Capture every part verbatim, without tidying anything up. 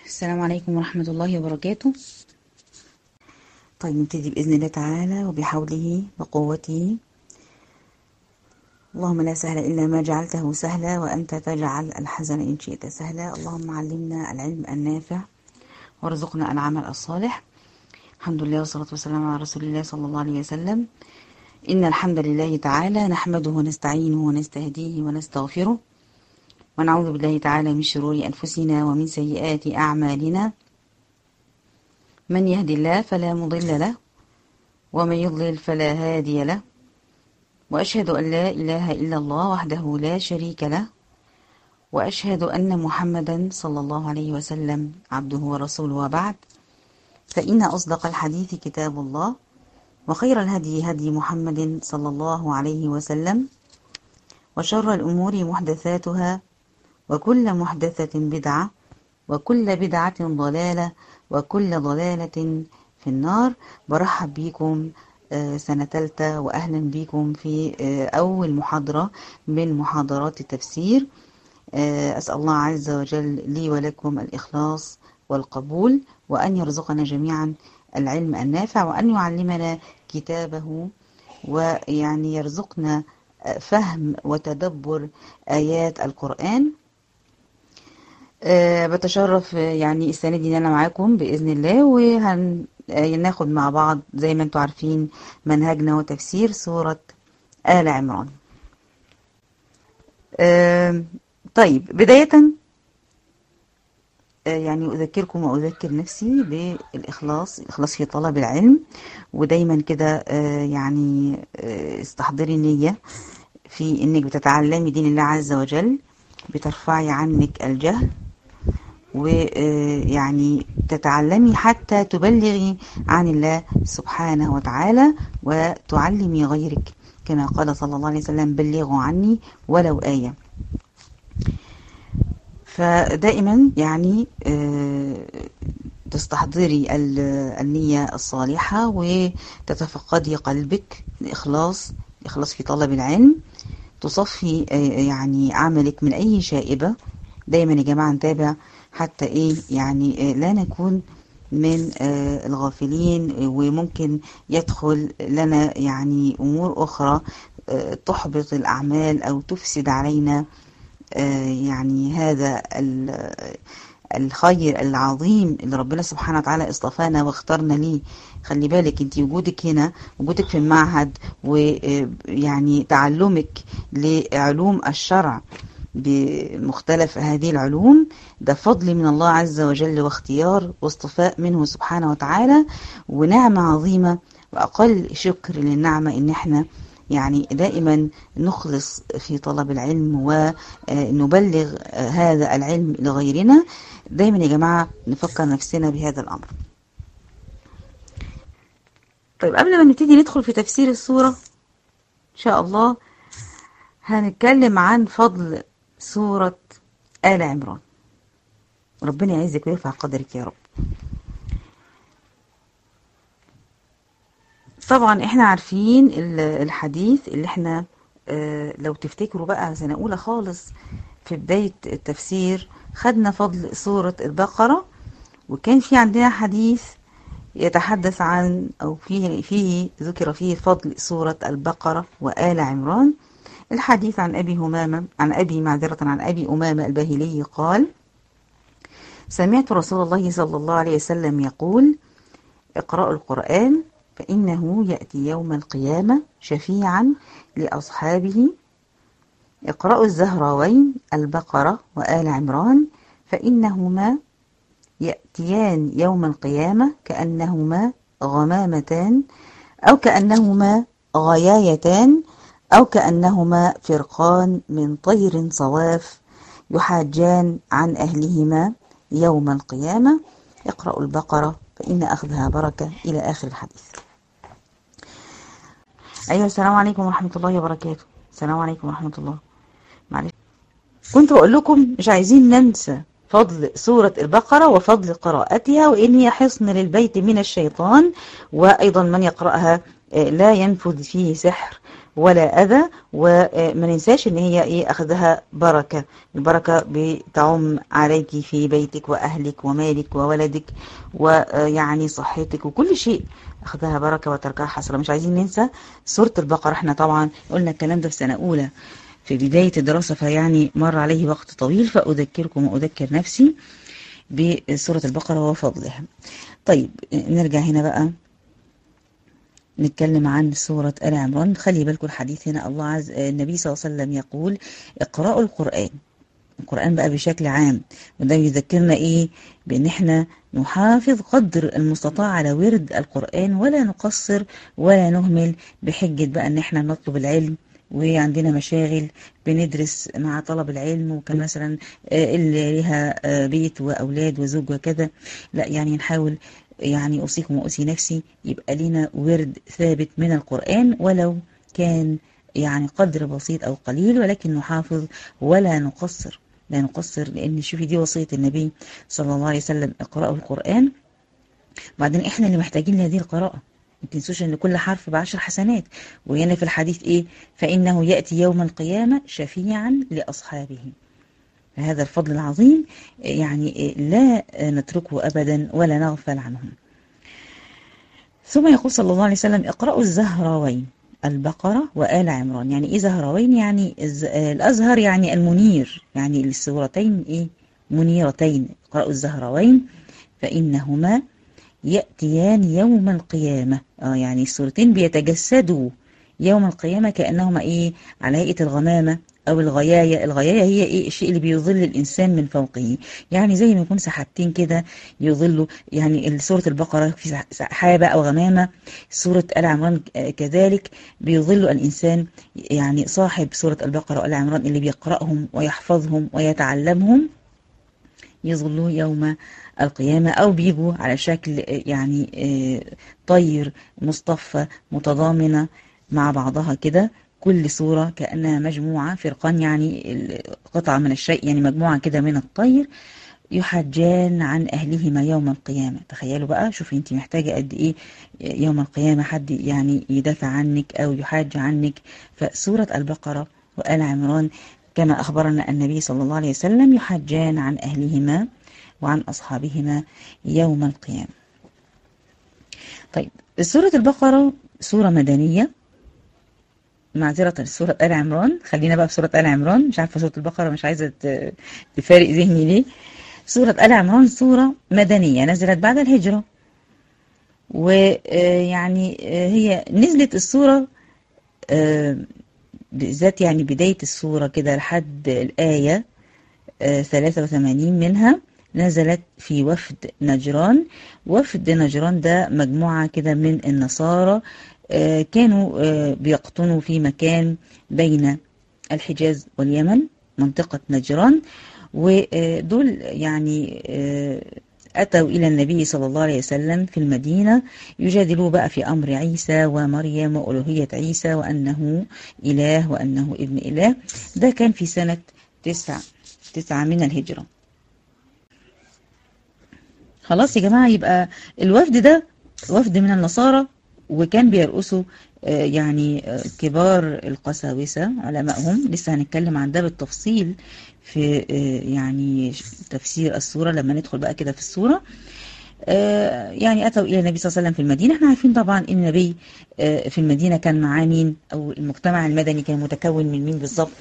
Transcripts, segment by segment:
السلام عليكم ورحمة الله وبركاته. طيب نبتدي بإذن الله تعالى وبحوله وقوته. اللهم لا سهل إلا ما جعلته سهلا وأنت تجعل الحزن إن شئت سهلا. اللهم علمنا العلم النافع وارزقنا العمل الصالح. الحمد لله والصلاة والسلام على رسول الله صلى الله عليه وسلم. إن الحمد لله تعالى نحمده ونستعينه ونستهديه ونستغفره ونعوذ بالله تعالى من شرور أنفسنا ومن سيئات أعمالنا. من يهدي الله فلا مضل له ومن يضلل فلا هادي له، وأشهد أن لا إله إلا الله وحده لا شريك له، وأشهد أن محمدا صلى الله عليه وسلم عبده ورسوله. وبعد، فإن أصدق الحديث كتاب الله، وخير الهدي هدي محمد صلى الله عليه وسلم، وشر الأمور محدثاتها، وكل محدثة بدعة، وكل بدعة ضلالة، وكل ضلالة في النار. برحب بكم سنة تالتة، وأهلا بكم في أول محاضرة من محاضرات التفسير. أسأل الله عز وجل لي ولكم الإخلاص والقبول، وأن يرزقنا جميعا العلم النافع، وأن يعلمنا كتابه، ويعني يرزقنا فهم وتدبر آيات القرآن. أه بتشرف يعني السنة دي ان انا معاكم بإذن الله، وهناخد مع بعض زي ما انتم عارفين منهجنا وتفسير سورة آل عمران. أه طيب بداية أه يعني أذكركم وأذكر نفسي بالإخلاص، الإخلاص في طلب العلم، ودايما كده أه يعني أه استحضري النية في انك بتتعلمي دين الله عز وجل، بترفعي عنك الجهل، ويعني تتعلمي حتى تبلغي عن الله سبحانه وتعالى وتعلمي غيرك، كما قال صلى الله عليه وسلم: بلغوا عني ولو آية. فدائما يعني تستحضري النية الصالحة وتتفقدي قلبك، الإخلاص الإخلاص في طلب العلم، تصفي يعني عملك من أي شائبة. دايما يا جماعة نتابع حتى إيه يعني لا نكون من الغافلين، وممكن يدخل لنا يعني أمور أخرى تحبط الأعمال أو تفسد علينا يعني هذا الخير العظيم اللي ربنا سبحانه وتعالى اصطفانا واختارنا ليه. خلي بالك انت وجودك هنا، وجودك في المعهد، ويعني تعلمك لعلوم الشرع بمختلف هذه العلوم، ده فضل من الله عز وجل واختيار واصطفاء منه سبحانه وتعالى، ونعمة عظيمة. وأقل شكر للنعمة إن احنا يعني دائما نخلص في طلب العلم ونبلغ هذا العلم لغيرنا. دايما يا جماعة نفكر نفسنا بهذا الأمر. طيب قبل ما نبتدي ندخل في تفسير السورة إن شاء الله، هنتكلم عن فضل سورة آل عمران. ربنا يعزك ويرفع قدرك يا رب. طبعا احنا عارفين الحديث اللي احنا اه لو تفتكروا بقى سنة أولى خالص في بداية التفسير خدنا فضل سورة البقرة، وكان في عندنا حديث يتحدث عن أو فيه, فيه ذكر فيه فضل سورة البقرة وآل عمران. الحديث عن أبي همامة عن أبي معذرة عن أبي أمامة الباهلي قال: سمعت رسول الله صلى الله عليه وسلم يقول: اقرأوا القرآن فإنه يأتي يوم القيامة شفيعا لأصحابه. اقرأوا الزهراوين البقرة وآل عمران فإنهما يأتيان يوم القيامة كأنهما غمامتان، أو كأنهما غيايتان، أو كأنهما فرقان من طير صواف يحاجان عن أهلهما يوم القيامة. اقرأوا البقرة فإن أخذها بركة، إلى آخر الحديث. أيها السلام عليكم ورحمة الله وبركاته. السلام عليكم ورحمة الله. معلش كنت بقول لكم مش عايزين ننسى فضل سورة البقرة وفضل قراءتها، وإن هي حصن للبيت من الشيطان، وأيضا من يقرأها لا ينفذ فيه سحر ولا أذى. وما ننساش إن هي إيه أخذها بركة، البركة بتعم عليك في بيتك وأهلك ومالك وولدك ويعني صحتك وكل شيء، أخذها بركة وتركها حسرة. مش عايزين ننسى سورة البقرة، احنا طبعا قلنا الكلام ده في سنة أولى في بداية الدراسة، فيعني مر عليه وقت طويل، فأذكركم وأذكر نفسي بسورة البقرة وفضلها. طيب نرجع هنا بقى نتكلم عن سورة آل عمران. خلي بالكم الحديث هنا الله عز النبي صلى الله عليه وسلم يقول اقرأوا القرآن، القرآن بقى بشكل عام، وده يذكرنا ايه بان احنا نحافظ قدر المستطاع على ورد القرآن ولا نقصر ولا نهمل بحجة بقى ان احنا نطلب العلم وعندنا مشاغل بندرس مع طلب العلم، وكان مثلا اللي لها بيت وأولاد وزوج وكذا. لا يعني نحاول، يعني أوصيكم وأوصي نفسي يبقى لنا ورد ثابت من القرآن ولو كان يعني قدر بسيط أو قليل، ولكن نحافظ ولا نقصر، لا نقصر، لأن شوفي دي وصية النبي صلى الله عليه وسلم اقرأوا القرآن. بعدين احنا اللي محتاجين لهذه القراءة، ما تنسوش ان كل حرف بعشر حسنات. وهنا في الحديث ايه؟ فإنه يأتي يوم القيامة شفيعا لأصحابه. هذا الفضل العظيم يعني لا نتركه أبدا ولا نغفل عنهم. ثم يقول صلى الله عليه وسلم اقرأوا الزهراوين، البقرة وآل عمران. يعني ايه زهراوين؟ يعني الأزهر يعني المنير، يعني السورتين ايه منيرتين. اقرأوا الزهراوين فإنهما يأتيان يوم القيامة. اه يعني السورتين بيتجسدوا يوم القيامة كأنهما ايه على هيئة الغمامة أو الغياية. الغياية هي إيه؟ الشيء اللي بيظل الإنسان من فوقه، يعني زي ما يكون سحابتين كده يظلوا. يعني سورة البقرة في سحابة أو غمامة، سورة آل عمران كذلك بيظل الإنسان، يعني صاحب سورة البقرة وآل عمران اللي بيقرأهم ويحفظهم ويتعلمهم يظلوا يوم القيامة، أو بيجوا على شكل يعني طير مصطفى متضامنة مع بعضها كده، كل صورة كأنها مجموعة فرقان، يعني قطعة من الشيء، يعني مجموعة كده من الطير يحجان عن أهلهما يوم القيامة. تخيلوا بقى، شوفي انت محتاجة قد ايه يوم القيامة حد يعني يدافع عنك أو يحاج عنك. فسورة البقرة وآل عمران كما أخبرنا النبي صلى الله عليه وسلم يحجان عن أهلهما وعن أصحابهما يوم القيامة. طيب سورة البقرة سورة مدنية، معذرة سورة آل عمران، خلينا بقى في سورة آل عمران، مش عارفة سورة البقرة مش عايزة تفارق ذهني ليه. سورة آل عمران سورة مدنية نزلت بعد الهجرة، ويعني هي نزلت السورة بالذات يعني بداية السورة كده لحد الآية ثلاثة وثمانين منها نزلت في وفد نجران. وفد نجران ده مجموعة كده من النصارى كانوا بيقطنوا في مكان بين الحجاز واليمن، منطقة نجران. ودول يعني أتوا إلى النبي صلى الله عليه وسلم في المدينة يجادلوا بقى في أمر عيسى ومريم وألوهية عيسى وأنه إله وأنه ابن إله. ده كان في سنة تسعة تسعة من الهجرة. خلاص يا جماعة، يبقى الوفد ده وفد من النصارى، وكان بيرقصوا يعني كبار القساوسة علمائهم. لسه هنتكلم عن ده بالتفصيل في يعني تفسير السورة لما ندخل بقى كده في السورة. يعني أتوا إلى النبي صلى الله عليه وسلم في المدينة. احنا عارفين طبعا إن النبي في المدينة كان معاه مين، أو المجتمع المدني كان متكون من مين بالظبط؟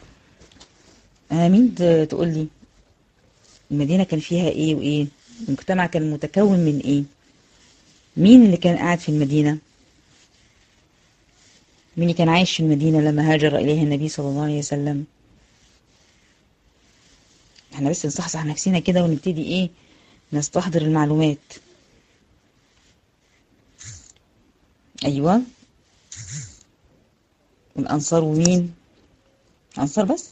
مين تقول لي المدينة كان فيها إيه وإيه؟ المجتمع كان متكون من إيه؟ مين اللي كان قاعد في المدينة؟ مين اللي كان عايش في المدينة لما هاجر إليها النبي صلى الله عليه وسلم؟ احنا بس نصحصح نفسنا كده ونبتدي ايه نستحضر المعلومات. ايوه الانصار. ومين انصار بس؟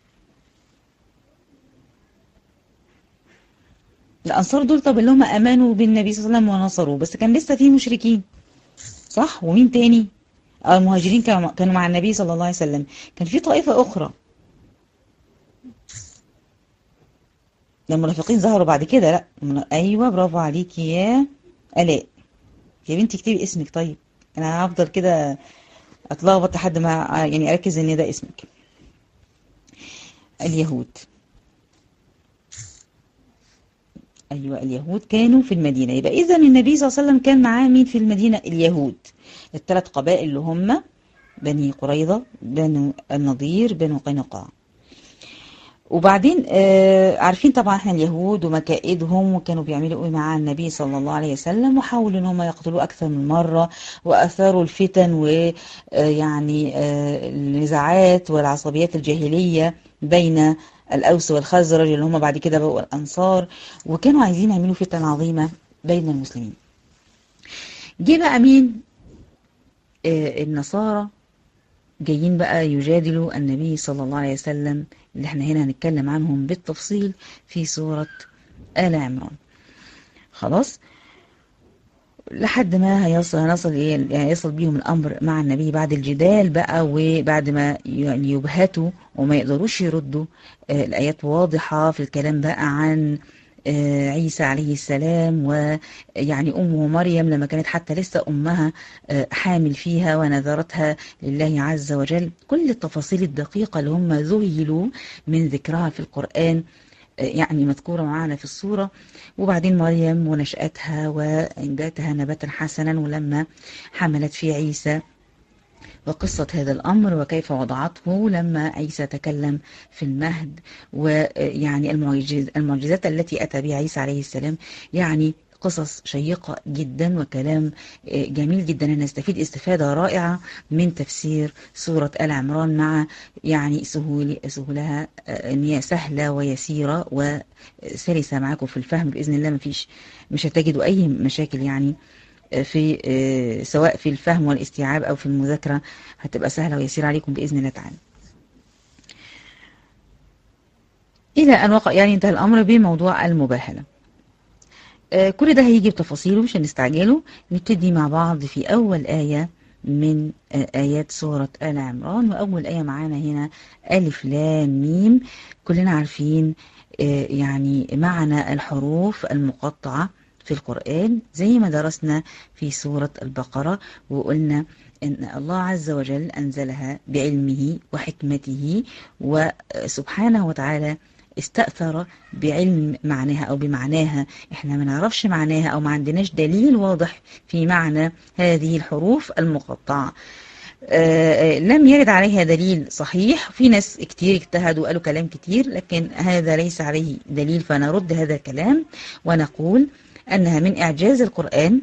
الانصار دول طب اللي هم امنوا بالنبي صلى الله عليه وسلم ونصروه، بس كان لسه في مشركين صح. ومين تاني؟ اه المهاجرين كانوا مع النبي صلى الله عليه وسلم. كان في طائفة اخرى المنافقين ظهروا بعد كده. لا ايوه برافو عليكي يا الاء، يا بنتي اكتبي اسمك. طيب انا هفضل كده اتلخبط لحد ما يعني اركز ان ده اسمك. اليهود. ايوه اليهود كانوا في المدينه، يبقى اذا النبي صلى الله عليه وسلم كان معاه مين في المدينه؟ اليهود، الثلاث قبائل اللي هم بني قريظه، بنو النضير، بنو قينقاع. وبعدين آه عارفين طبعا احنا اليهود ومكائدهم، وكانوا بيعملوا ايه مع النبي صلى الله عليه وسلم، وحاولوا ان هم يقتلوه اكثر من مره، واثاروا الفتن ويعني آه النزاعات والعصبيات الجاهليه بين الاوس والخزرج اللي هم بعد كده بقوا الانصار، وكانوا عايزين يعملوا فتن عظيمه بين المسلمين. جه بقى مين؟ آه النصارى جايين بقى يجادلوا النبي صلى الله عليه وسلم، اللي احنا هنا هنتكلم عنهم بالتفصيل في سورة آل عمران. خلاص، لحد ما هيصل هنصل ايه، هيصل بيهم الامر مع النبي بعد الجدال بقى، وبعد ما يعني يبهتوا وما يقدروش يردوا. آه الايات واضحة في الكلام بقى عن آه عيسى عليه السلام، ويعني امه مريم لما كانت حتى لسه امها آه حامل فيها ونذرتها لله عز وجل. كل التفاصيل الدقيقة اللي هم ذهلوا من ذكرها في القرآن يعني مذكورة معانا في الصورة. وبعدين مريم ونشأتها وإنباتها نباتا حسنا، ولما حملت في عيسى، وقصة هذا الأمر وكيف وضعته لما عيسى تكلم في المهد، ويعني المعجز المعجزات التي أتى بها عيسى عليه السلام. يعني قصص شيقة جدا وكلام جميل جدا، نستفيد استفادة رائعة من تفسير سورة آل عمران، مع يعني سهول سهولها ان هي سهلة ويسيرة وسلسة معاكم في الفهم بإذن الله. مفيش مش هتجدوا أي مشاكل يعني في سواء في الفهم والاستيعاب أو في المذاكرة، هتبقى سهلة ويسيرة عليكم بإذن الله تعالى. إلى أن وقع يعني انتهى الأمر بموضوع المباهلة. آه كل ده هيجي بتفاصيله مش هنستعجله. نبتدي مع بعض في أول آية من آه آيات سورة آل عمران. وأول آية معانا هنا ألف لام ميم. كلنا عارفين آه يعني معنى الحروف المقطعة في القرآن زي ما درسنا في سورة البقرة، وقلنا إن الله عز وجل أنزلها بعلمه وحكمته، وسبحانه وتعالى استأثر بعلم معناها أو بمعناها. احنا ما نعرفش معناها أو ما عندناش دليل واضح في معنى هذه الحروف المقطعة. آه لم يرد عليها دليل صحيح. في ناس كتير اجتهدوا وقالوا كلام كتير، لكن هذا ليس عليه دليل، فنرد هذا الكلام ونقول أنها من إعجاز القرآن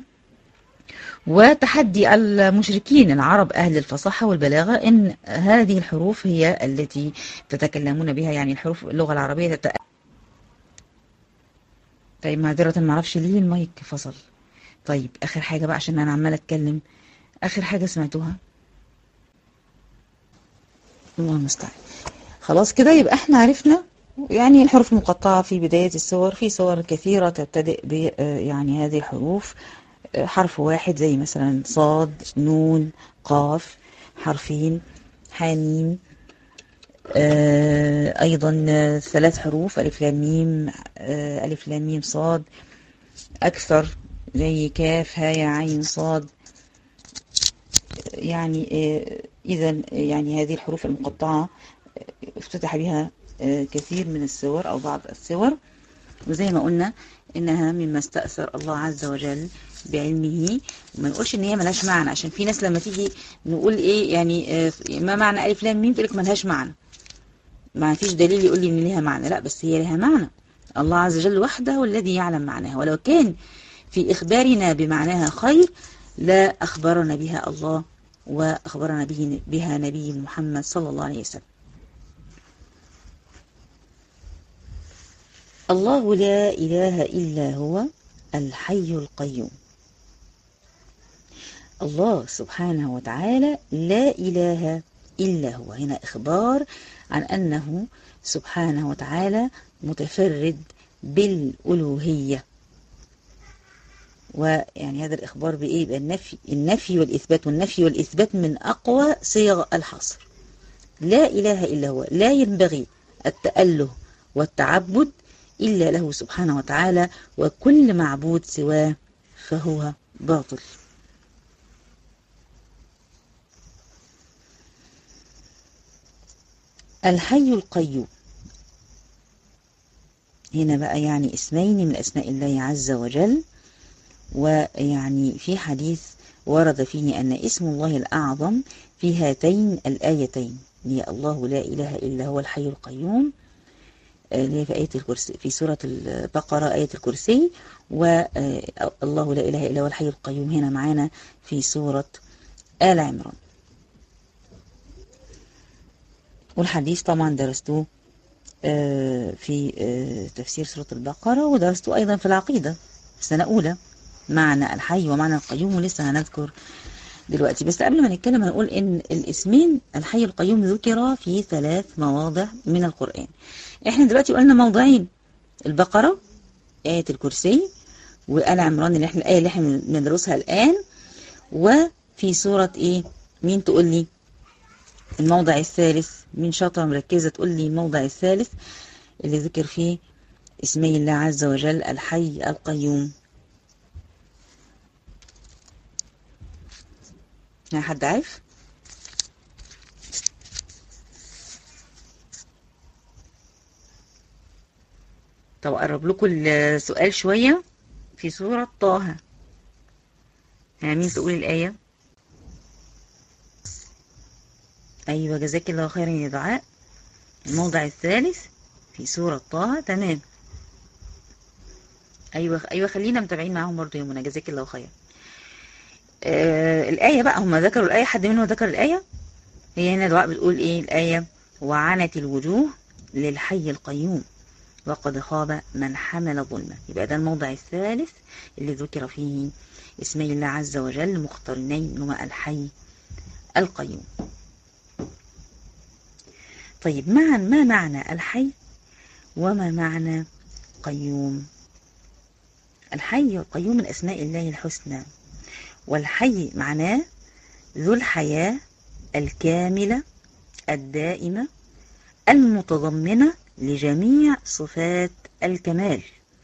وتحدي المشركين العرب أهل الفصاحة والبلاغة، إن هذه الحروف هي التي تتكلمون بها، يعني الحروف اللغة العربية تت... طيب معذرة ما اعرفش ليه المايك فصل. طيب آخر حاجة بقى عشان أنا عمالة أتكلم، آخر حاجة سمعتوها الله المستعان. خلاص كده يبقى احنا عرفنا يعني الحروف المقطعة في بداية السور. في سور كثيرة تبتدئ ب يعني هذه الحروف حرف واحد، زي مثلا صاد، نون، قاف، حرفين، حاميم. آه أيضا ثلاث حروف ألف لام ميم، آه ألف لام ميم صاد. أكثر زي كاف ها يا عين صاد. يعني آه إذا يعني هذه الحروف المقطعة افتتح بها آه كثير من السور أو بعض السور، وزي ما قلنا إنها مما استأثر الله عز وجل بعلمه. وما نقولش ان هي ملهاش معنى، عشان في ناس لما تيجي نقول ايه يعني آه ما معنى الف لام ميم تقول لك ملهاش معنى، ما فيش دليل يقول لي ان ليها معنى. لا، بس هي لها معنى. الله عز وجل وحده هو الذي يعلم معناها، ولو كان في اخبارنا بمعناها خير لا اخبرنا بها الله واخبرنا به بها نبي محمد صلى الله عليه وسلم. الله لا اله الا هو الحي القيوم. الله سبحانه وتعالى لا إله إلا هو. هنا إخبار عن أنه سبحانه وتعالى متفرد بالألوهية. ويعني هذا الإخبار بإيه؟ بالنفي، النفي والإثبات، والنفي والإثبات من أقوى صيغ الحصر. لا إله إلا هو، لا ينبغي التأله والتعبد إلا له سبحانه وتعالى، وكل معبود سواه فهو باطل. الحي القيوم هنا بقى يعني اسمين من أسماء الله عز وجل، ويعني في حديث ورد فيه أن اسم الله الأعظم في هاتين الآيتين، هي الله لا إله إلا هو الحي القيوم اللي هي في آية الكرسي في سورة البقرة آية الكرسي، والله لا إله إلا هو الحي القيوم هنا معانا في سورة آل عمران. والحديث طبعا درستوه في تفسير سورة البقرة، ودرستوه أيضا في العقيدة في سنة أولى معنى الحي ومعنى القيوم، ولسه هنذكر دلوقتي. بس قبل ما نتكلم هنقول إن الاسمين الحي القيوم ذكر في ثلاث مواضع من القرآن. احنا دلوقتي قلنا موضعين، البقرة آية الكرسي، وآل عمران اللي احنا الآية اللي احنا بندرسها الآن، وفي سورة ايه؟ مين تقول لي الموضع الثالث؟ مين شاطرة مركزة تقول لي الموضع الثالث اللي ذكر فيه اسمي الله عز وجل الحي القيوم؟ يا حد عارف؟ طب أقرب لكم السؤال شوية، في سورة طه، يعني مين تقول الآية؟ أيوة جزاك الله خيرا يا دعاء، الموضع الثالث في سورة طه. تمام، أيوة أيوة خلينا متابعين معاهم برضو يا منى، جزاك الله خير. آه الآية بقى، هم ذكروا الآية؟ حد منهم ذكر الآية؟ هي هنا دعاء بتقول إيه الآية؟ وعنت الوجوه للحي القيوم وقد خاب من حمل ظلمه. يبقى ده الموضع الثالث اللي ذكر فيه اسمي الله عز وجل مقترنين هما الحي القيوم. طيب مع ما معنى الحي وما معنى قيوم؟ الحي والقيوم من أسماء الله الحسنى، والحي معناه ذو الحياة الكاملة الدائمة المتضمنة لجميع صفات الكمال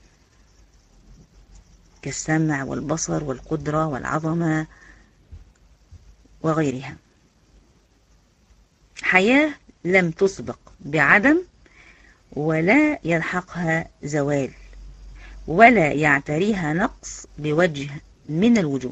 كالسمع والبصر والقدرة والعظمة وغيرها. حياة لم تسبق بعدم ولا يلحقها زوال ولا يعتريها نقص بوجه من الوجوه.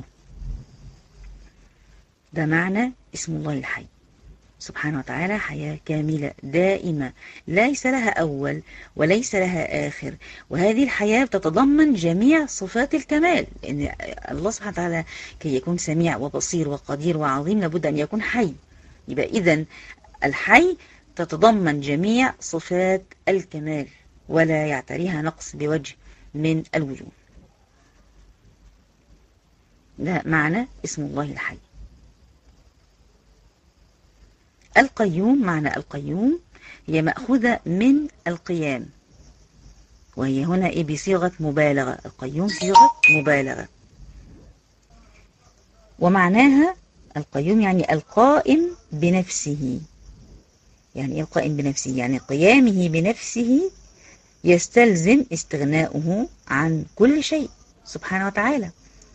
ده معنى اسم الله الحي سبحانه وتعالى، حياة كاملة دائمة ليس لها أول وليس لها آخر، وهذه الحياة بتتضمن جميع صفات الكمال، لأن الله سبحانه وتعالى كي يكون سميع وبصير وقدير وعظيم لابد أن يكون حي. يبقى إذن الحي تتضمن جميع صفات الكمال ولا يعتريها نقص بوجه من الوجوه. ده معنى اسم الله الحي. القيوم، معنى القيوم هي مأخوذة من القيام، وهي هنا إيه؟ بصيغة مبالغة، القيوم صيغة مبالغة، ومعناها القيوم يعني القائم بنفسه. يعني إيه القائم بنفسه؟ يعني قيامه بنفسه يستلزم استغناؤه عن كل شيء سبحانه وتعالى،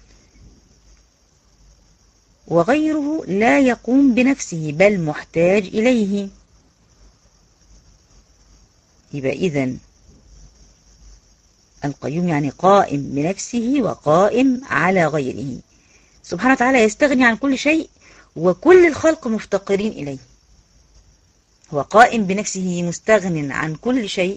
وغيره لا يقوم بنفسه بل محتاج إليه. يبقى إذن القيوم يعني قائم بنفسه وقائم على غيره سبحانه وتعالى، يستغني عن كل شيء وكل الخلق مفتقرين إليه. هو قائم بنفسه مستغن عن كل شيء،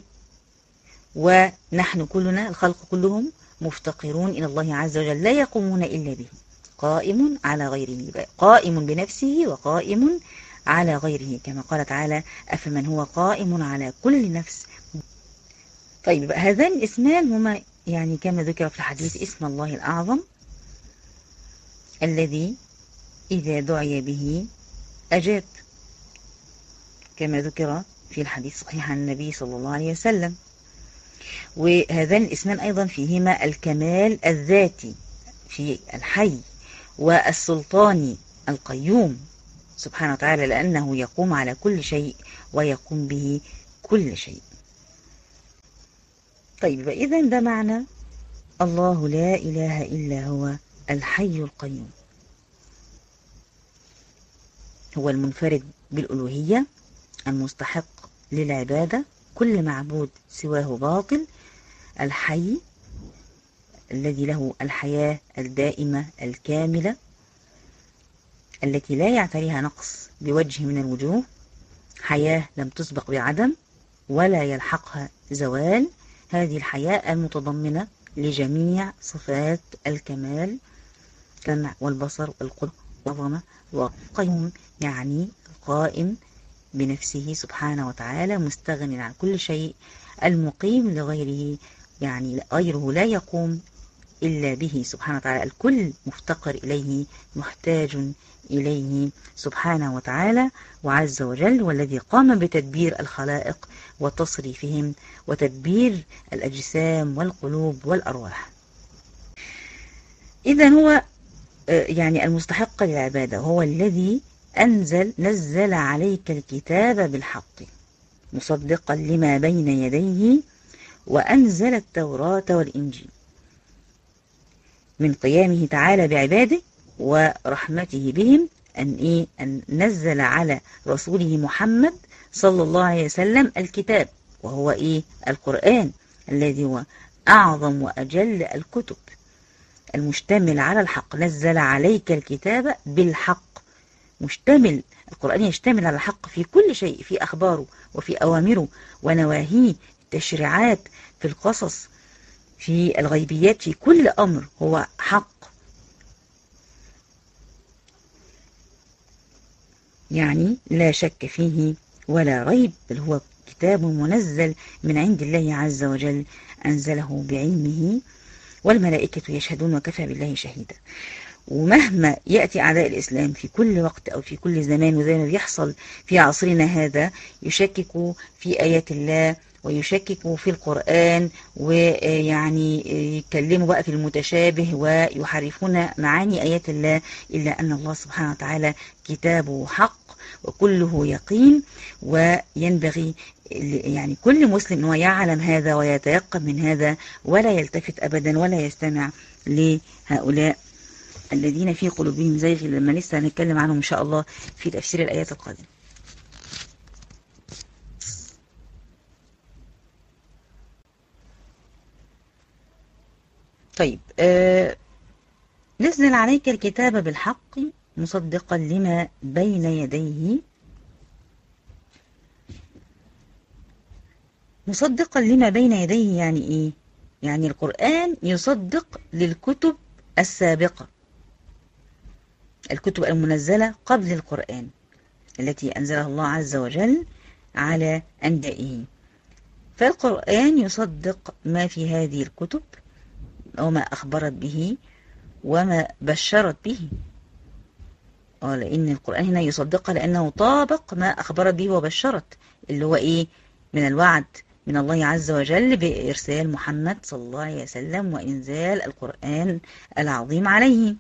ونحن كلنا الخلق كلهم مفتقرون إلى الله عز وجل لا يقومون إلا به. قائم على غيره، قائم بنفسه وقائم على غيره، كما قال تعالى أفمن هو قائم على كل نفس. طيب هذان الاسمان هما يعني كما ذكر في الحديث اسم الله الأعظم الذي إذا دعي به أجاب، كما ذكر في الحديث صحيح عن النبي صلى الله عليه وسلم. وهذان الاسمان أيضا فيهما الكمال الذاتي في الحي والسلطاني القيوم سبحانه وتعالى، لأنه يقوم على كل شيء ويقوم به كل شيء. طيب إذن ده معنى الله لا إله إلا هو الحي القيوم، هو المنفرد بالألوهية المستحق للعبادة، كل معبود سواه باطل. الحي الذي له الحياة الدائمة الكاملة التي لا يعتريها نقص بوجه من الوجوه، حياة لم تسبق بعدم ولا يلحقها زوال. هذه الحياة المتضمنة لجميع صفات الكمال، السمع والبصر والقدرة والعظمة والقيوم، يعني القائم بنفسه سبحانه وتعالى مستغن عن كل شيء، المقيم لغيره، يعني غيره لا يقوم إلا به سبحانه وتعالى، الكل مفتقر إليه محتاج إليه سبحانه وتعالى وعز وجل، والذي قام بتدبير الخلائق وتصريفهم وتدبير الأجسام والقلوب والأرواح. إذن هو يعني المستحق للعبادة، هو الذي أنزل نزل عليك الكتاب بالحق مصدقا لما بين يديه وأنزل التوراة والإنجيل، من قيامه تعالى بعباده ورحمته بهم أن, إيه؟ أن نزل على رسوله محمد صلى الله عليه وسلم الكتاب، وهو إيه؟ القرآن الذي هو أعظم وأجل الكتب المشتمل على الحق. نزل عليك الكتاب بالحق، مشتمل، القرآن يشتمل على الحق في كل شيء، في أخباره وفي أوامره ونواهيه، التشريعات، في القصص، في الغيبيات، في كل أمر هو حق. يعني لا شك فيه ولا ريب، بل هو كتاب منزل من عند الله عز وجل، أنزله بعلمه والملائكة يشهدون وكفى بالله شهيدا. ومهما يأتي أعداء الإسلام في كل وقت أو في كل زمان، وزي ما بيحصل في عصرنا هذا، يشككوا في آيات الله ويشككوا في القرآن، ويعني يتكلموا بقى في المتشابه ويحرفون معاني آيات الله، إلا أن الله سبحانه وتعالى كتابه حق وكله يقين، وينبغي يعني كل مسلم أنه يعلم هذا ويتيقن من هذا، ولا يلتفت أبدا ولا يستمع لهؤلاء الذين في قلوبهم زيغ، لما لسه هنتكلم عنهم إن شاء الله في تفسير الآيات القادمة. طيب، آه نزل عليك الكتاب بالحق مصدقا لما بين يديه. مصدقا لما بين يديه يعني إيه؟ يعني القرآن يصدق للكتب السابقة، الكتب المنزلة قبل القرآن التي أنزلها الله عز وجل على أنبيائه، فالقرآن يصدق ما في هذه الكتب وما أخبرت به وما بشرت به، لأن القرآن هنا يصدقها لأنه طابق ما أخبرت به وبشرت، اللي هو إيه؟ من الوعد من الله عز وجل بإرسال محمد صلى الله عليه وسلم وإنزال القرآن العظيم عليه.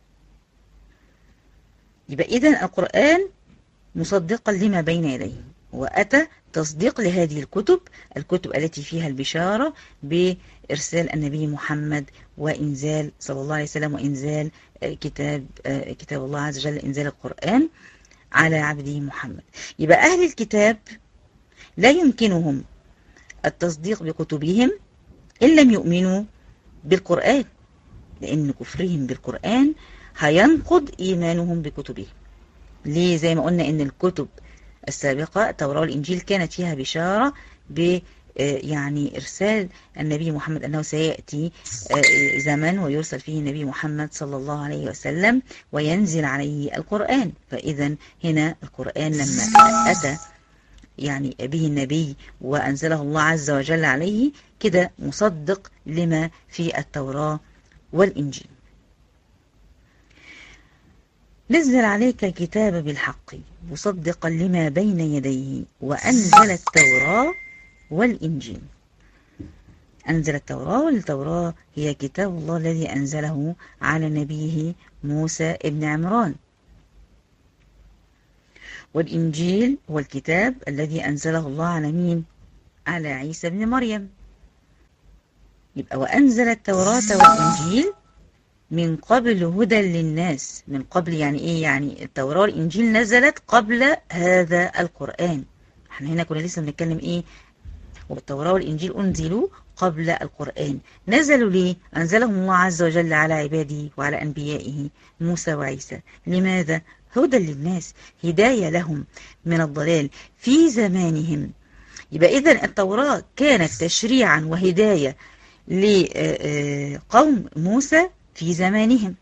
يبقى إذن القرآن مصدقا لما بين يديه، وأتى تصديق لهذه الكتب، الكتب التي فيها البشارة بإرسال النبي محمد وإنزال صلى الله عليه وسلم وإنزال كتاب كتاب الله عز وجل، إنزال القرآن على عبده محمد. يبقى أهل الكتاب لا يمكنهم التصديق بكتبهم إن لم يؤمنوا بالقرآن، لأن كفرهم بالقرآن هينقض إيمانهم بكتبهم. ليه؟ زي ما قلنا إن الكتب السابقة التوراة والإنجيل كانت فيها بشارة ب يعني إرسال النبي محمد، أنه سيأتي زمن ويرسل فيه النبي محمد صلى الله عليه وسلم وينزل عليه القرآن. فإذا هنا القرآن لما أتى يعني به النبي وأنزله الله عز وجل عليه، كده مصدق لما في التوراة والإنجيل. نزل عليك الكتاب بالحق مصدقا لما بين يديه وأنزل التوراة والإنجيل. أنزل التوراة، والتوراة هي كتاب الله الذي أنزله على نبيه موسى ابن عمران، والإنجيل هو الكتاب الذي أنزله الله على مين؟ على عيسى ابن مريم. يبقى وأنزل التوراة والإنجيل من قبل هدى للناس. من قبل يعني إيه؟ يعني التوراة والإنجيل نزلت قبل هذا القرآن احنا هنا كنا لسه بنتكلم ايه؟ والتوراة والإنجيل أنزلوا قبل القرآن. نزلوا ليه؟ أنزلهم الله عز وجل على عباده وعلى أنبيائه موسى وعيسى. لماذا؟ هدى للناس، هداية لهم من الضلال في زمانهم. يبقى إذن التوراة كانت تشريعا وهداية لقوم موسى في زمانهم،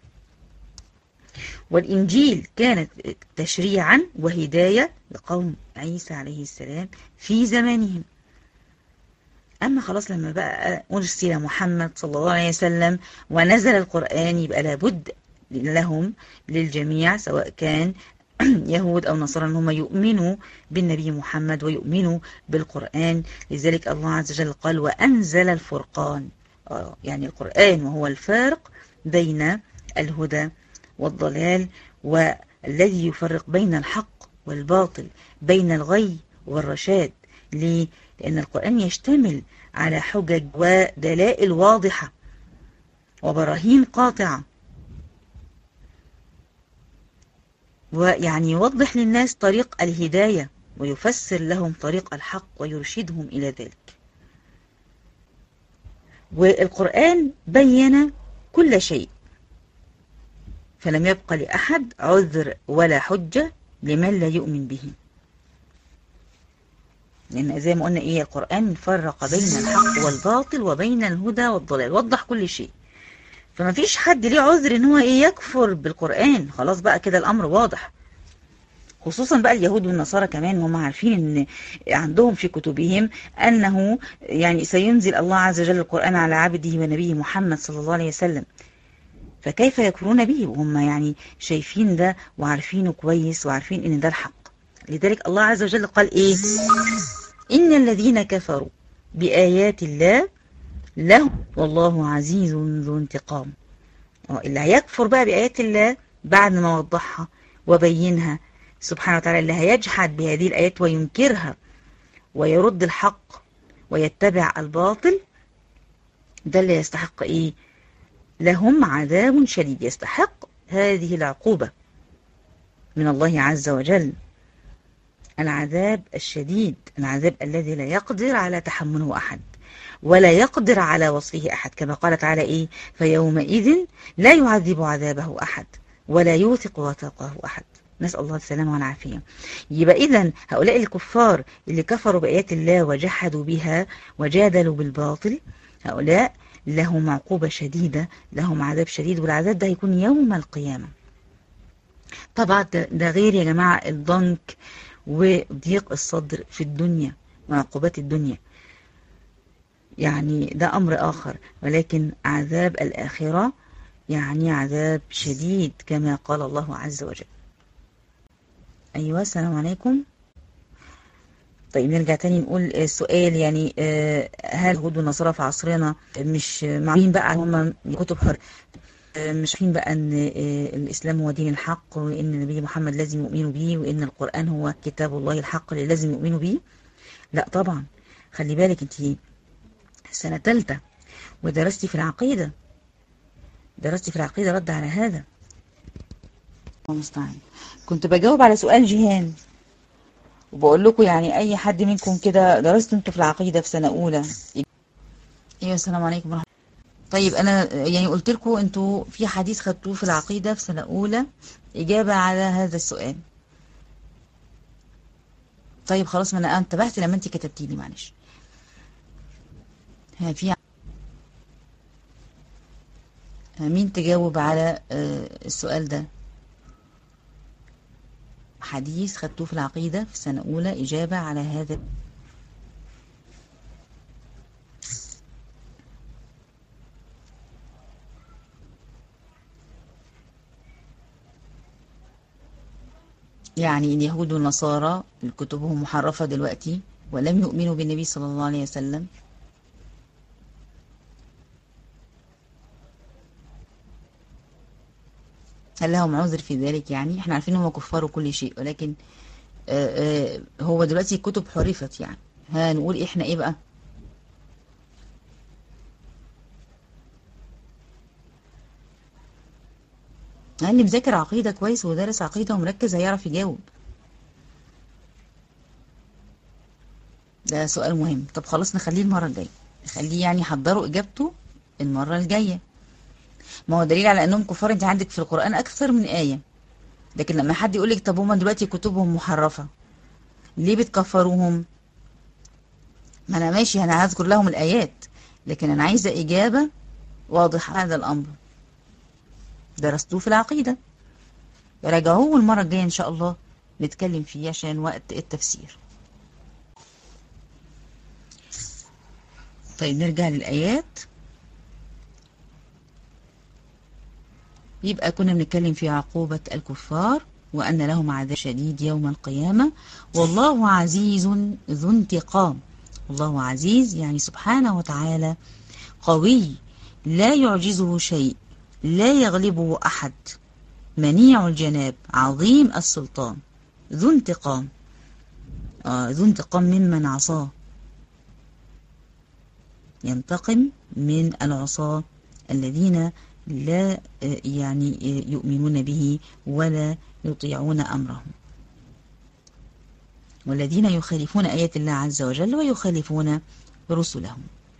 والإنجيل كانت تشريعا وهداية لقوم عيسى عليه السلام في زمانهم. أما خلاص لما بقى أرسل محمد صلى الله عليه وسلم ونزل القرآن، يبقى لابد لهم للجميع سواء كان يهود أو نصارى أن هم يؤمنوا بالنبي محمد ويؤمنوا بالقرآن. لذلك الله عز وجل قال وأنزل الفرقان، يعني القرآن وهو الفارق بين الهدى والضلال، والذي يفرق بين الحق والباطل، بين الغي والرشاد. ليه؟ لأن القرآن يشتمل على حجج ودلائل واضحة وبراهين قاطعة، ويعني يوضح للناس طريق الهداية ويفسر لهم طريق الحق ويرشدهم إلى ذلك. والقرآن بين كل شيء، فلم يبق لأحد عذر ولا حجة لمن لا يؤمن به، لأن زي ما قلنا إيه، القرآن فرق بين الحق والباطل وبين الهدى والضلال، وضح كل شيء. فما فيش حد ليه عذر إن هو إيه يكفر بالقرآن. خلاص بقى كده الأمر واضح. خصوصا بقى اليهود والنصارى كمان، هم عارفين إن عندهم في كتبهم أنه يعني سينزل الله عز وجل القرآن على عبده ونبيه محمد صلى الله عليه وسلم، فكيف يكفرون به وهم يعني شايفين ده وعارفينه كويس وعارفين إن ده الحق. لذلك الله عز وجل قال إيه؟ إن الذين كفروا بآيات الله لهم والله عزيز ذو انتقام. اللي هيكفر بقى بآيات الله بعد ما وضحها وبينها سبحانه وتعالى، اللي هيجحد بهذه الآيات وينكرها ويرد الحق ويتبع الباطل، ده اللي يستحق إيه؟ لهم عذاب شديد، يستحق هذه العقوبة من الله عز وجل، العذاب الشديد، العذاب الذي لا يقدر على تحمله أحد ولا يقدر على وصفه أحد، كما قال تعالى إيه؟ فيومئذ لا يعذب عذابه أحد ولا يوثق وثاقه أحد. نسأل الله السلامة والعافية. يبقى إذن هؤلاء الكفار اللي كفروا بآيات الله وجحدوا بها وجادلوا بالباطل، هؤلاء لهم عقوبة شديدة، لهم عذاب شديد، والعذاب ده هيكون يوم القيامة. طبعا ده غير يا جماعة الضنك وضيق الصدر في الدنيا وعقوبات الدنيا، يعني ده أمر آخر. ولكن عذاب الآخرة يعني عذاب شديد كما قال الله عز وجل. أيوة، السلام عليكم. طيب نرجع تاني نقول السؤال، يعني هل اليهود والنصارى في عصرنا مش معين بقى هم كتب حر، مش عارفين بقى ان الاسلام هو دين الحق، وان النبي محمد لازم يؤمنوا بيه، وان القرآن هو كتاب الله الحق اللي لازم يؤمنوا بيه؟ لا طبعا. خلي بالك انت سنة تالتة ودرستي في العقيدة، درستي في العقيدة رد على هذا. المستعان. كنت بجاوب على سؤال جيهان وبقول لكم يعني اي حد منكم كده درستوا انتوا في العقيدة في سنة اولى. ايوه، السلام عليكم ورحمة الله. طيب انا يعني قلت لكم انتوا في حديث خدتوه في العقيدة في سنة اولى اجابة على هذا السؤال. طيب خلاص، ما انا انتبهت لما انت كتبتي لي، معلش. ها، في مين تجاوب على السؤال ده؟ حديث خدتوه في العقيدة في سنة أولى إجابة على هذا. يعني اليهود والنصارى كتبهم محرفة دلوقتي ولم يؤمنوا بالنبي صلى الله عليه وسلم. هل لهم عذر في ذلك؟ يعني احنا عارفين هم كفار وكل شيء، ولكن آآ آآ هو دلوقتي الكتب حرفت، يعني هنقول احنا ايه بقى؟ اللي مذاكر عقيدة كويس ودارس عقيدة ومركز هيعرف يجاوب. ده سؤال مهم. طب خلاص نخليه المرة الجاية، نخليه يعني حضروا إجابته المرة الجاية. ما هو دليل على أنهم كفار، أنت عندك في القرآن أكثر من آية. لكن لما حد يقول لك طب هما دلوقتي كتبهم محرفة ليه بتكفروهم؟ ما أنا ماشي، أنا هذكر لهم الآيات، لكن أنا عايزة إجابة واضحة. هذا الأمر درستوه في العقيدة، راجعوه المرة الجاية إن شاء الله نتكلم فيه عشان وقت التفسير. طيب نرجع للآيات. يبقى كنا بنتكلم في عقوبة الكفار وأن لهم عذاب شديد يوم القيامة، والله عزيز ذو انتقام. الله عزيز يعني سبحانه وتعالى قوي لا يعجزه شيء، لا يغلبه أحد، منيع الجناب، عظيم السلطان، ذو انتقام. آه ذو انتقام ممن عصاه، ينتقم من العصاة الذين لا يعني يؤمنون به ولا يطيعون أمره، والذين يخالفون آيات الله عز وجل ويخالفون رسلهم.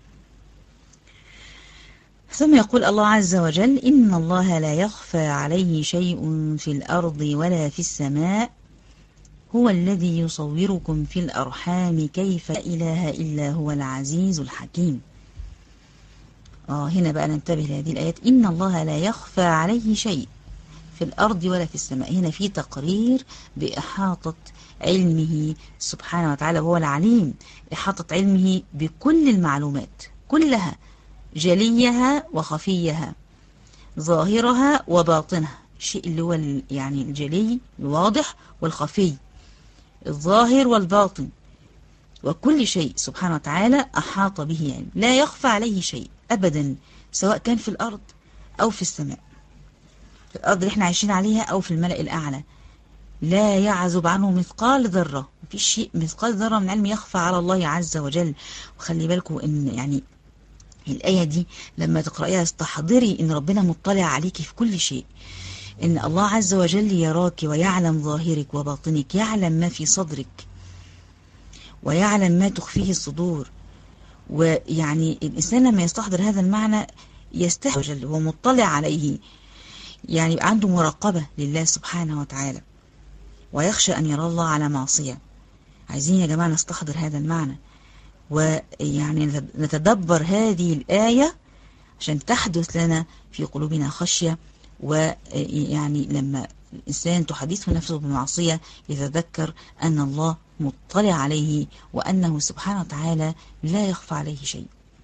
ثم يقول الله عز وجل: إن الله لا يخفى عليه شيء في الأرض ولا في السماء، هو الذي يصوركم في الأرحام كيف لا إله إلا هو العزيز الحكيم. آه هنا بقى ننتبه لهذه الآيات. إن الله لا يخفى عليه شيء في الأرض ولا في السماء، هنا في تقرير بإحاطة علمه سبحانه وتعالى، وهو العليم، إحاطة علمه بكل المعلومات كلها، جليها وخفيها، ظاهرها وباطنها. الشيء اللي هو يعني الجلي الواضح، والخفي الظاهر والباطن، وكل شيء سبحانه وتعالى أحاط به يعني لا يخفى عليه شيء أبدا، سواء كان في الأرض أو في السماء، في الأرض اللي احنا عايشين عليها أو في الملأ الأعلى، لا يعزب عنه مثقال ذرة. مفيش شيء مثقال ذرة من علم يخفى على الله عز وجل. وخلي بالكم إن يعني الآية دي لما تقرأيها استحضري إن ربنا مطلع عليك في كل شيء، إن الله عز وجل يراك ويعلم ظاهرك وباطنك، يعلم ما في صدرك ويعلم ما تخفيه الصدور. ويعني الإنسان لما يستحضر هذا المعنى يستحي وجل، هو مطلع عليه، يعني عنده مراقبة لله سبحانه وتعالى، ويخشى أن يرى الله على معصية. عايزين يا جماعة نستحضر هذا المعنى، ويعني نتدبر هذه الآية عشان تحدث لنا في قلوبنا خشية. ويعني لما الإنسان تحدثه نفسه بمعصية يتذكر أن الله مطلع عليه، وأنه سبحانه وتعالى لا يخفى عليه شيء.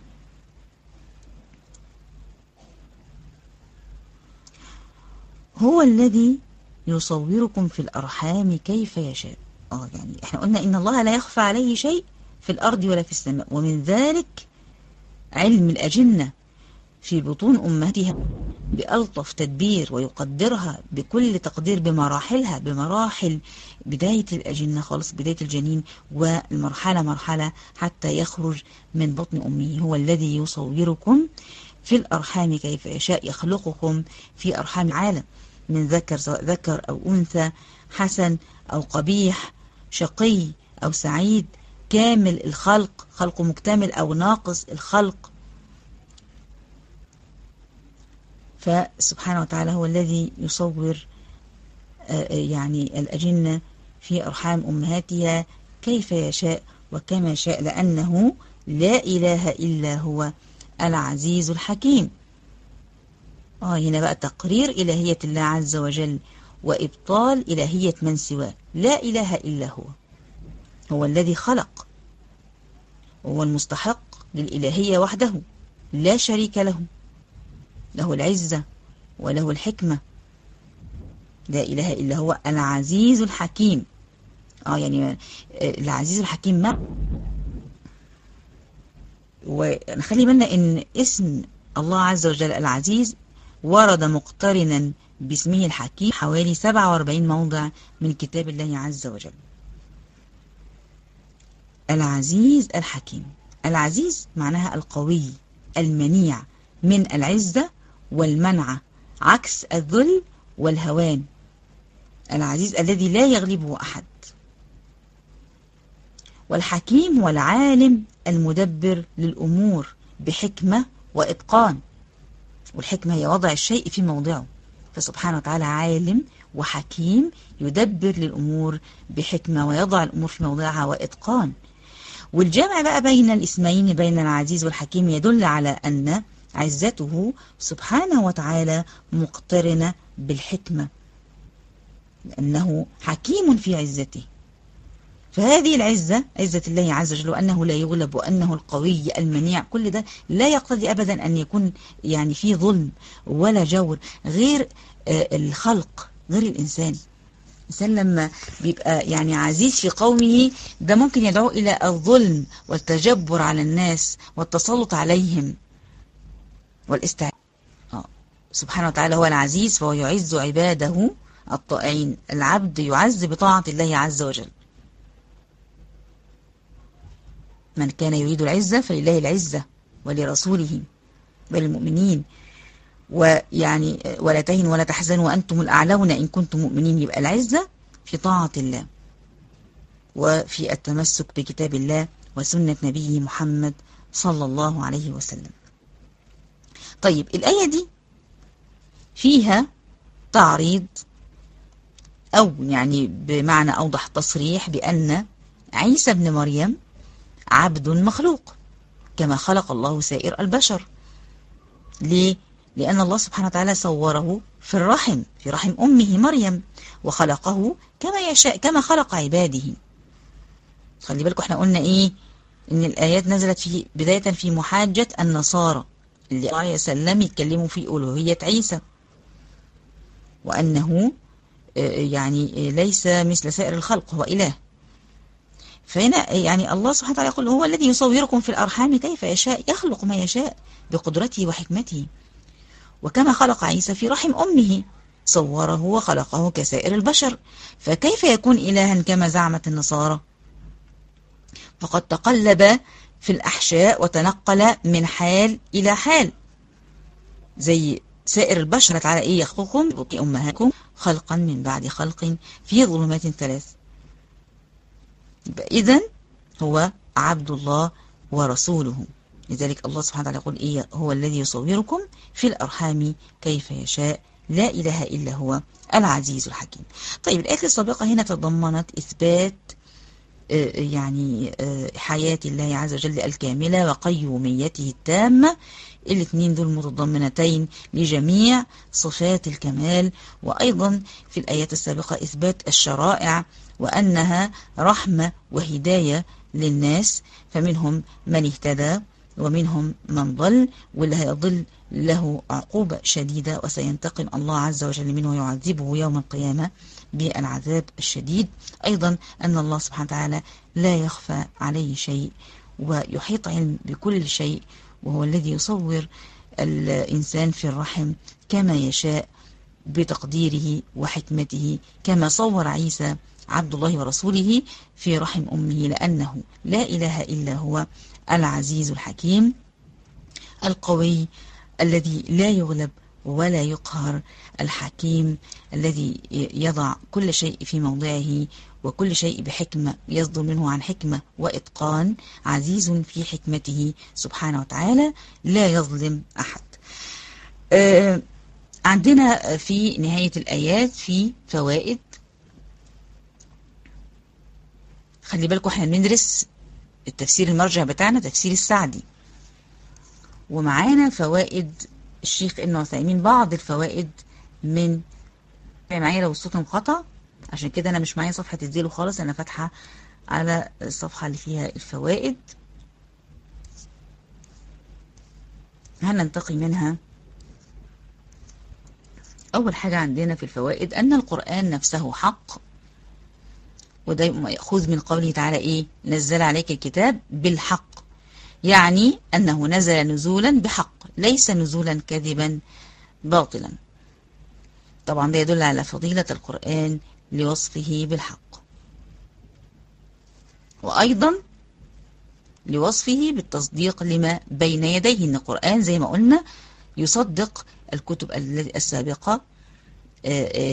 هو الذي يصوركم في الأرحام كيف يشاء. اه يعني احنا قلنا إن الله لا يخفى عليه شيء في الأرض ولا في السماء، ومن ذلك علم الأجنة في بطون أمهاتها بألطف تدبير، ويقدرها بكل تقدير بمراحلها، بمراحل بداية الأجنة خالص، بداية الجنين، والمرحلة مرحلة حتى يخرج من بطن أمه. هو الذي يصوركم في الأرحام كيف يشاء، يخلقكم في أرحام العالم من ذكر، سواء ذكر أو أنثى، حسن أو قبيح، شقي أو سعيد، كامل الخلق، خلقه مكتمل أو ناقص الخلق. فسبحانه وتعالى هو الذي يصور يعني الأجنة في أرحام أمهاتها كيف يشاء وكما شاء، لأنه لا إله إلا هو العزيز الحكيم. آه هنا بقى تقرير إلهية الله عز وجل وإبطال إلهية من سواه. لا إله إلا هو، هو الذي خلق، هو المستحق للإلهية وحده لا شريك له، له العزة وله الحكمة. لا إله إلا هو العزيز الحكيم. آه يعني العزيز الحكيم. ما ونخلي بالنا إن اسم الله عز وجل العزيز ورد مقترنا باسمه الحكيم حوالي سبعة وأربعين موضع من كتاب الله عز وجل. العزيز الحكيم. العزيز معناها القوي المنيع من العزة والمنعة، عكس الذل والهوان. العزيز الذي لا يغلبه أحد. والحكيم هو العالم المدبر للأمور بحكمة وإتقان، والحكمة هي وضع الشيء في موضعه، فسبحانه وتعالى عالم وحكيم يدبر للأمور بحكمة ويضع الأمور في موضعها وإتقان. والجمع بقى بين الاسمين بين العزيز والحكيم يدل على أن عزته سبحانه وتعالى مقترنة بالحكمة، لأنه حكيم في عزته. فهذه العزة عزة الله عز وجل، وأنه لا يغلب، وأنه القوي المنيع، كل ده لا يقتضي أبدا أن يكون يعني فيه ظلم ولا جور، غير الخلق، غير الإنسان. الإنسان لما بيبقى يعني عزيز في قومه ده ممكن يدعو إلى الظلم والتجبر على الناس والتسلط عليهم والاستعلاء. سبحانه وتعالى هو العزيز، فهو يعز عباده الطائعين. العبد يعز بطاعة الله عز وجل. من كان يريد العزة فلله العزة ولرسوله وللمؤمنين، ويعني ولا تهنوا ولا تحزنوا وأنتم الأعلون إن كنتم مؤمنين. يبقى العزة في طاعة الله وفي التمسك بكتاب الله وسنة نبيه محمد صلى الله عليه وسلم. طيب الآية دي فيها تعريض، أو يعني بمعنى أوضح تصريح بأن عيسى ابن مريم عبد مخلوق كما خلق الله سائر البشر. ليه؟ لأن الله سبحانه وتعالى صوره في الرحم، في رحم أمه مريم، وخلقه كما يشاء كما خلق عباده. خلي بالكم احنا قلنا ايه؟ ان الآيات نزلت في بداية في محاجة النصارى اللي الله عليه وسلم يتكلموا في ألوهية عيسى، وأنه يعني ليس مثل سائر الخلق، هو إله. فهنا يعني الله سبحانه وتعالى يقول هو الذي يصوركم في الأرحام كيف يشاء، يخلق ما يشاء بقدرته وحكمته. وكما خلق عيسى في رحم أمه صوره وخلقه كسائر البشر، فكيف يكون إلها كما زعمت النصارى؟ فقد تقلب في الأحشاء وتنقل من حال إلى حال زي سائر البشر. تعالى إيه يخلقكم بطء أمهاتكم خلقا من بعد خلق في ظلمات ثلاث. إذن هو عبد الله ورسوله. لذلك الله سبحانه وتعالى يقول إيه؟ هو الذي يصوركم في الأرحام كيف يشاء لا إله إلا هو العزيز الحكيم. طيب الآية السابقة هنا تضمنت إثبات يعني حياة الله عز وجل الكاملة وقيوميته التامة. الاثنين دول متضمنتين لجميع صفات الكمال. وأيضا في الآيات السابقة إثبات الشرائع وأنها رحمة وهداية للناس، فمنهم من اهتدى ومنهم من ضل، واللي هيضل له عقوبة شديدة وسينتقم الله عز وجل منه ويعذبه يوم القيامة بالعذاب الشديد. أيضا أن الله سبحانه وتعالى لا يخفى عليه شيء ويحيط علم بكل شيء، وهو الذي يصور الإنسان في الرحم كما يشاء بتقديره وحكمته، كما صور عيسى عبد الله ورسوله في رحم أمه، لأنه لا إله إلا هو العزيز الحكيم القوي الذي لا يغلب ولا يقهر، الحكيم الذي يضع كل شيء في موضعه وكل شيء بحكمة يصدر منه عن حكمة وإتقان، عزيز في حكمته سبحانه وتعالى لا يظلم أحد. آه عندنا في نهاية الآيات في فوائد. خلي بالكم احنا بندرس التفسير المرجع بتاعنا تفسير السعدي، ومعانا فوائد الشيخ ابن عثيمين، بعض الفوائد من معايا لو الصوت انقطع، عشان كده انا مش معايا صفحة الزيرو خالص، انا فاتحة على الصفحة اللي فيها الفوائد. هننتقي منها. اول حاجة عندنا في الفوائد ان القرآن نفسه حق، وده مأخوذ من قوله تعالى ايه؟ نزل عليك الكتاب بالحق، يعني انه نزل نزولا بحق ليس نزولا كذبا باطلا. طبعا ده يدل على فضيلة القرآن لوصفه بالحق، وأيضا لوصفه بالتصديق لما بين يديه، إن القرآن زي ما قلنا يصدق الكتب السابقة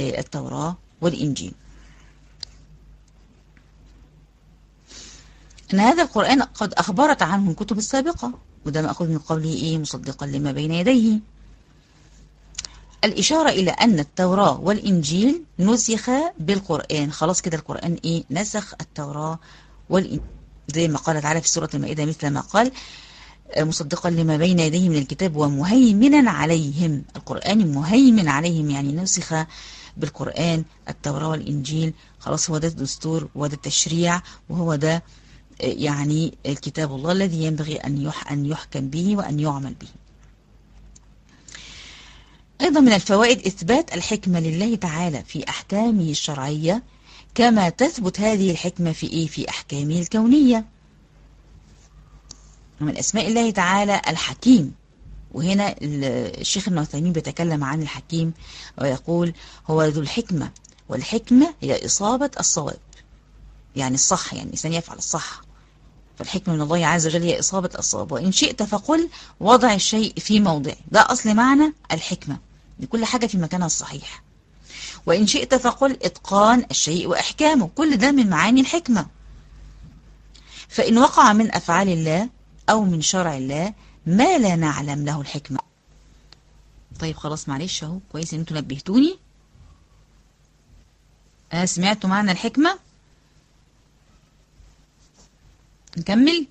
التوراة والإنجيل. إن هذا القرآن قد أخبرت عنه الكتب السابقة، وده مأخوذ من قوله إيه مصدقا لما بين يديه. الإشارة إلى أن التوراة والإنجيل نسخ بالقرآن، خلاص كده القرآن إيه نسخ التوراة والإنجيل، زي ما قال تعالى في سورة المائدة مثل ما قال مصدقا لما بين يديه من الكتاب ومهيمنا عليهم. القرآن مهيمن عليهم، يعني نسخ بالقرآن التوراة والإنجيل، خلاص هو ده الدستور وده التشريع وهو ده يعني الكتاب الله الذي ينبغي أن أن يحكم به وأن يعمل به. أيضا من الفوائد إثبات الحكمة لله تعالى في أحكامه الشرعية، كما تثبت هذه الحكمة في إيه في أحكامه الكونية. ومن أسماء الله تعالى الحكيم، وهنا الشيخ ابن عثيمين بيتكلم عن الحكيم ويقول هو ذو الحكمة، والحكمة هي إصابة الصواب، يعني الصح، يعني الإنسان يفعل الصح. فالحكمة من الله عز وجل هي إصابة الصواب. وإن شئت فقل وضع الشيء في موضعه، ده أصل معنى الحكمة، لكل حاجة في مكانها الصحيح. وإن شئت فقل إتقان الشيء وإحكامه، كل ده من معاني الحكمة. فإن وقع من أفعال الله أو من شرع الله ما لا نعلم له الحكمة. طيب خلاص معلش اهو، كويس ان انتوا نبهتوني. أنا سمعتوا معنى الحكمة؟ نكمل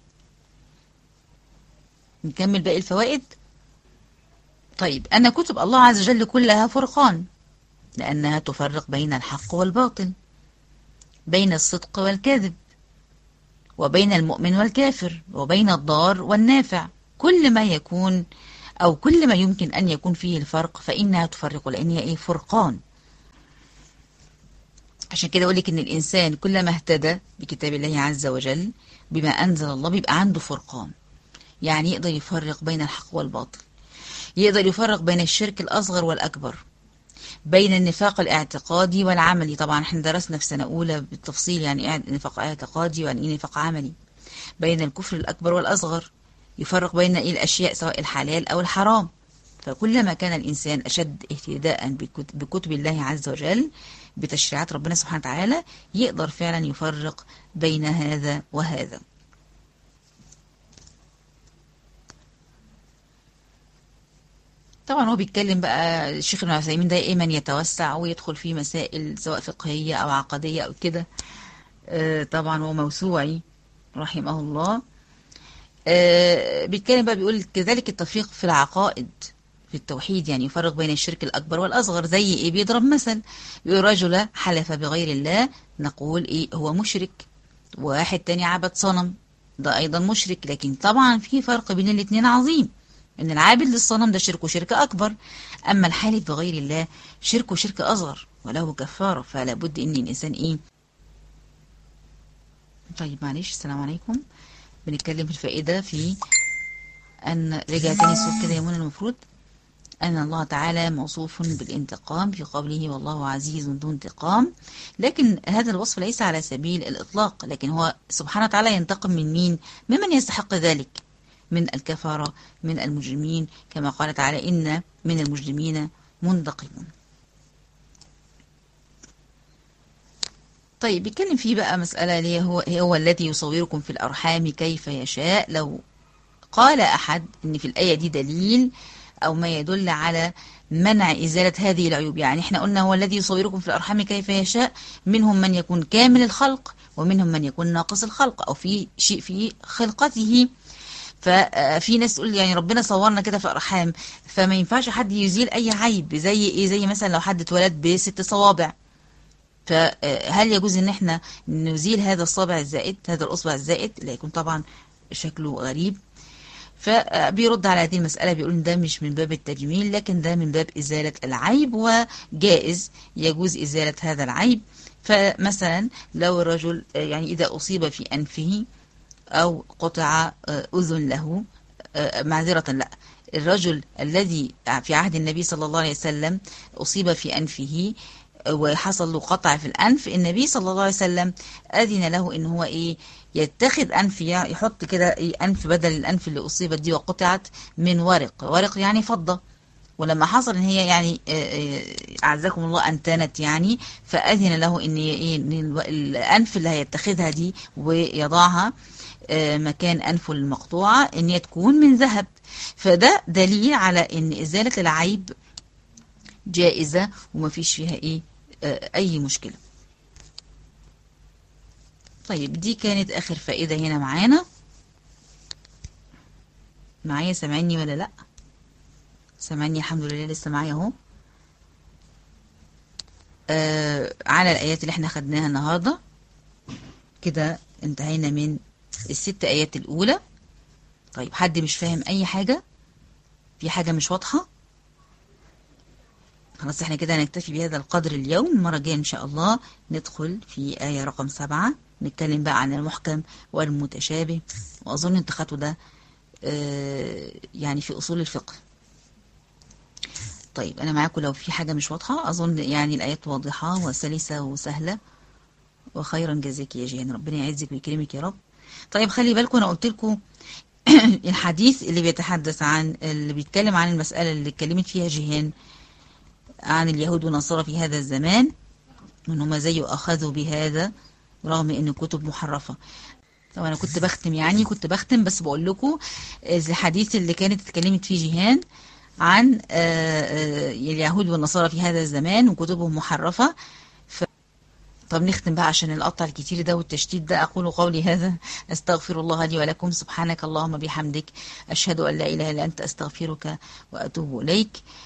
نكمل باقي الفوائد. طيب أن كتب الله عز وجل كلها فرقان، لأنها تفرق بين الحق والباطل، بين الصدق والكذب، وبين المؤمن والكافر، وبين الضار والنافع. كل ما يكون أو كل ما يمكن أن يكون فيه الفرق فإنها تفرق، لأن هي إيه فرقان. عشان كده أقول لك إن الإنسان كلما اهتدى بكتاب الله عز وجل بما أنزل الله بيبقى عنده فرقان، يعني يقدر يفرق بين الحق والباطل، يقدر يفرق بين الشرك الأصغر والأكبر، بين النفاق الاعتقادي والعملي. طبعا احنا درسنا في سنة أولى بالتفصيل يعني ايه نفاق اعتقادي ويعني ايه نفاق عملي. بين الكفر الأكبر والأصغر، يفرق بين ايه الأشياء سواء الحلال أو الحرام. فكلما كان الإنسان أشد اهتداء بكتب الله عز وجل بتشريعات ربنا سبحانه وتعالى يقدر فعلا يفرق بين هذا وهذا. طبعا هو بيتكلم بقى الشيخ ابن عثيمين دائما يتوسع ويدخل في مسائل سواء فقهية أو عقدية أو كده. آه طبعا هو موسوعي رحمه الله. آه بيتكلم بقى بيقول كذلك التفريق في العقائد في التوحيد، يعني يفرق بين الشرك الأكبر والأصغر. زي إيه؟ بيضرب مثل يقول رجل حلف بغير الله، نقول إيه هو مشرك. واحد تاني عبد صنم، ده أيضا مشرك. لكن طبعا في فرق بين الاثنين عظيم، ان العابد للصنم ده شرك وشرك اكبر، اما الحالف بغير الله شرك وشرك اصغر وله كفاره. فلا بد ان الانسان ايه. طيب معلش السلام عليكم. بنتكلم في الفائده في ان رجع تاني الصوت كده يا منى. المفروض ان الله تعالى موصوف بالانتقام في قوله والله عزيز ذو انتقام، لكن هذا الوصف ليس على سبيل الاطلاق، لكن هو سبحانه وتعالى ينتقم من مين؟ ممن يستحق ذلك، من الكفرة، من المجرمين، كما قال تعالى إن من المجرمين منتقمون. طيب بيتكلم فيه بقى مسألة اللي هو هو الذي يصوركم في الأرحام كيف يشاء. لو قال أحد إن في الآية دي دليل أو ما يدل على منع إزالة هذه العيوب، يعني احنا قلنا هو الذي يصوركم في الأرحام كيف يشاء، منهم من يكون كامل الخلق ومنهم من يكون ناقص الخلق أو في شيء في خلقته. ففي ناس تقول يعني ربنا صورنا كده في الأرحام، فما ينفعش حد يزيل أي عيب. زي إيه؟ زي مثلا لو حد اتولد بست صوابع، فهل يجوز إن احنا نزيل هذا الصابع الزائد، هذا الأصبع الزائد؟ لا، يكون طبعا شكله غريب. فبيرد على هذه المسألة بيقول إن ده مش من باب التجميل، لكن ده من باب إزالة العيب، وجائز يجوز إزالة هذا العيب. فمثلا لو الرجل يعني إذا أصيب في أنفه أو قطع أذن له، معذرة لا، الرجل الذي في عهد النبي صلى الله عليه وسلم أصيب في أنفه وحصل له قطع في الأنف، النبي صلى الله عليه وسلم أذن له إن هو إيه يتخذ أنف، يحط كده إيه أنف بدل الأنف اللي أصيبت دي وقطعت من ورق، ورق يعني فضة. ولما حصل إن هي يعني أعزكم الله أنتنت يعني، فأذن له إن إيه الأنف اللي هيتخذها دي ويضعها آه، مكان أنفه المقطوعة إن هي تكون من ذهب. فده دليل على إن إزالة العيب جائزة ومفيش فيها إيه آه، أي مشكلة. طيب دي كانت آخر فائدة هنا معانا. معايا سامعني ولا لأ؟ سامعني الحمد لله، لسه معايا اهو. آه على الآيات اللي احنا خدناها النهاردة كده انتهينا من الست آيات الأولى. طيب حد مش فاهم أي حاجة؟ في حاجة مش واضحة؟ خلاص احنا كده هنكتفي بهذا القدر اليوم. المرة الجاية إن شاء الله ندخل في آية رقم سبعة، نتكلم بقى عن المحكم والمتشابه، وأظن انت خدتوا ده آه يعني في أصول الفقه. طيب أنا معاكم لو في حاجة مش واضحة. أظن يعني الآيات واضحة وسلسة وسهلة، وخيرا جزاك يا جيهان، ربنا يعزك ويكرمك يا رب. طيب خلي بالكم، أنا قلت لكم الحديث اللي بيتحدث عن اللي بيتكلم عن المسألة اللي اتكلمت فيها جيهان عن اليهود والنصارى في هذا الزمان، وان هم زي أخذوا بهذا رغم ان الكتب محرفة. طبعا انا كنت بختم يعني كنت بختم بس بقول لكم الحديث اللي كانت اتكلمت فيه جيهان عن اليهود والنصارى في هذا الزمان وكتبهم محرفة. ف... طب نختم بقى عشان القطع الكتير ده والتشتيت ده. أقول قولي هذا، أستغفر الله لي ولكم، سبحانك اللهم بحمدك، أشهد أن لا إله إلا أنت، أستغفرك وأتوب إليك.